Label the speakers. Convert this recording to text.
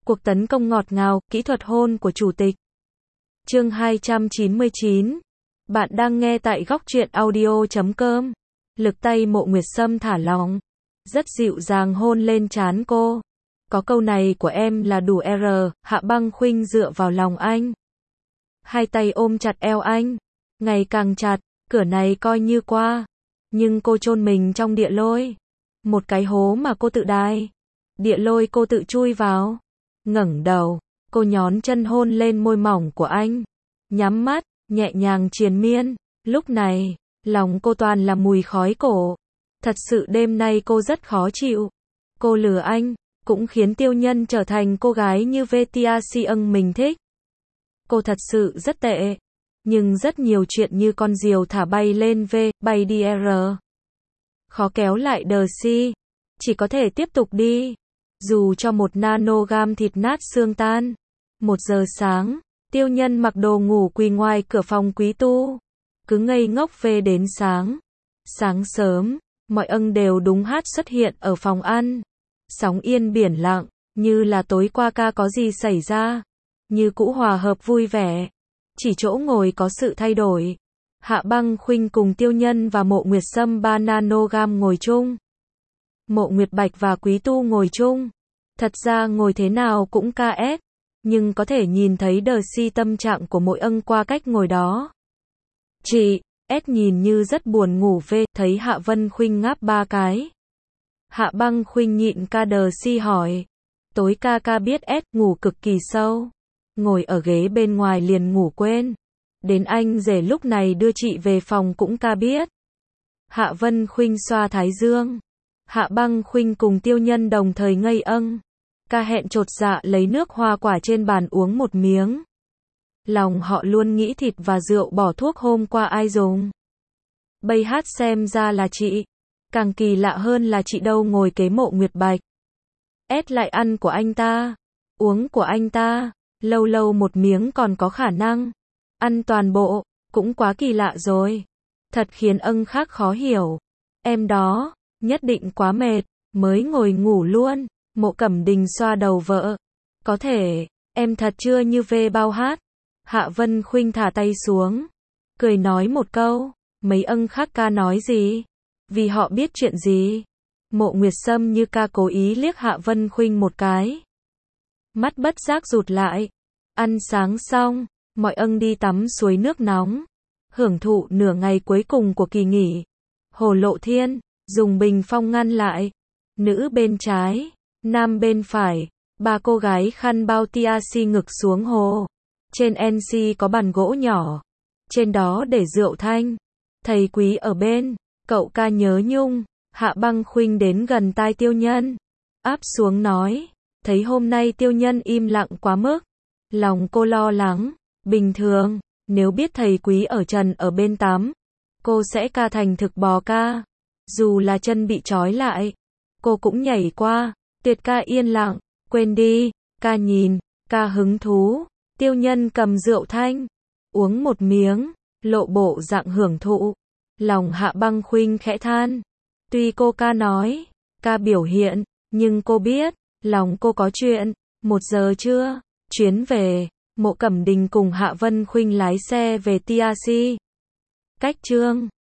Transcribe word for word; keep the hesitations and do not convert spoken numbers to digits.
Speaker 1: Cuộc tấn công ngọt ngào, kỹ thuật hôn của chủ tịch. Chương hai trăm chín mươi chín. Bạn đang nghe tại góc truyện audio chấm com. Lực tay Mộ Nguyệt Sâm thả lỏng, rất dịu dàng hôn lên trán cô. Có câu này của em là đủ R. Hạ Băng Khuynh dựa vào lòng anh, hai tay ôm chặt eo anh, ngày càng chặt. Cửa này coi như qua, nhưng cô chôn mình trong địa lôi, một cái hố mà cô tự đào. Địa lôi cô tự chui vào. Ngẩng đầu, cô nhón chân hôn lên môi mỏng của anh, nhắm mắt, nhẹ nhàng triền miên. Lúc này, lòng cô toàn là mùi khói cổ. Thật sự đêm nay cô rất khó chịu. Cô lừa anh, cũng khiến Tiêu Nhân trở thành cô gái như Vetiasian mình thích. Cô thật sự rất tệ. Nhưng rất nhiều chuyện như con diều thả bay lên V, bay đi R. Khó kéo lại đờ si. Chỉ có thể tiếp tục đi. Dù cho một nanogam thịt nát xương tan. Một giờ sáng, Tiêu Nhân mặc đồ ngủ quỳ ngoài cửa phòng Quý Tu. Cứ ngây ngốc về đến sáng. Sáng sớm, mọi ân đều đúng hát xuất hiện ở phòng ăn. Sóng yên biển lặng, như là tối qua ca có gì xảy ra. Như cũ hòa hợp vui vẻ. Chỉ chỗ ngồi có sự thay đổi. Hạ Băng Khuynh cùng Tiêu Nhân và Mộ Nguyệt Sâm ba nanogam ngồi chung. Mộ Nguyệt Bạch và Quý Tu ngồi chung. Thật ra ngồi thế nào cũng ca ét, nhưng có thể nhìn thấy đờ si tâm trạng của mỗi ân qua cách ngồi đó. Chị, S nhìn như rất buồn ngủ V, thấy Hạ Vân Khuynh ngáp ba cái. Hạ Băng Khuynh nhịn ca đờ si hỏi. Tối ca ca biết S ngủ cực kỳ sâu. Ngồi ở ghế bên ngoài liền ngủ quên. Đến anh rể lúc này đưa chị về phòng cũng ca biết. Hạ Vân Khuynh xoa thái dương. Hạ Băng Khuynh cùng Tiêu Nhân đồng thời ngây âng. Ca hẹn chột dạ lấy nước hoa quả trên bàn uống một miếng. Lòng họ luôn nghĩ thịt và rượu bỏ thuốc hôm qua ai dùng. Bây hát xem ra là chị. Càng kỳ lạ hơn là chị đâu ngồi kế Mộ Nguyệt Bạch. S lại ăn của anh ta, uống của anh ta, lâu lâu một miếng còn có khả năng. Ăn toàn bộ, cũng quá kỳ lạ rồi. Thật khiến ân khác khó hiểu. Em đó, nhất định quá mệt, mới ngồi ngủ luôn. Mộ Cẩm Đình xoa đầu vợ. Có thể, em thật chưa như V bao hát. Hạ Vân Khuynh thả tay xuống, cười nói một câu. Mấy ân khác ca nói gì? Vì họ biết chuyện gì? Mộ Nguyệt Sâm như ca cố ý liếc Hạ Vân Khuynh một cái. Mắt bất giác rụt lại. Ăn sáng xong, mọi ân đi tắm suối nước nóng. Hưởng thụ nửa ngày cuối cùng của kỳ nghỉ. Hồ Lộ Thiên, dùng bình phong ngăn lại. Nữ bên trái, nam bên phải. Ba cô gái khăn bao tia si ngực xuống hồ. Trên en xê có bàn gỗ nhỏ. Trên đó để rượu thanh. Thầy Quý ở bên. Cậu ca nhớ nhung. Hạ Băng Khuynh đến gần tai Tiêu Nhân. Áp xuống nói. Thấy hôm nay Tiêu Nhân im lặng quá mức. Lòng cô lo lắng. Bình thường, nếu biết thầy Quý ở trần ở bên tắm, cô sẽ ca thành thực bò ca. Dù là chân bị trói lại, cô cũng nhảy qua. Tuyệt ca yên lặng. Quên đi. Ca nhìn. Ca hứng thú. Tiêu Nhân cầm rượu thanh, uống một miếng, lộ bộ dạng hưởng thụ. Lòng Hạ Băng Khuynh khẽ than. Tuy cô ca nói, ca biểu hiện, nhưng cô biết, lòng cô có chuyện. Một giờ trưa, chuyến về, Mộ Cẩm Đình cùng Hạ Vân Khuynh lái xe về Tia Si. Cách Trương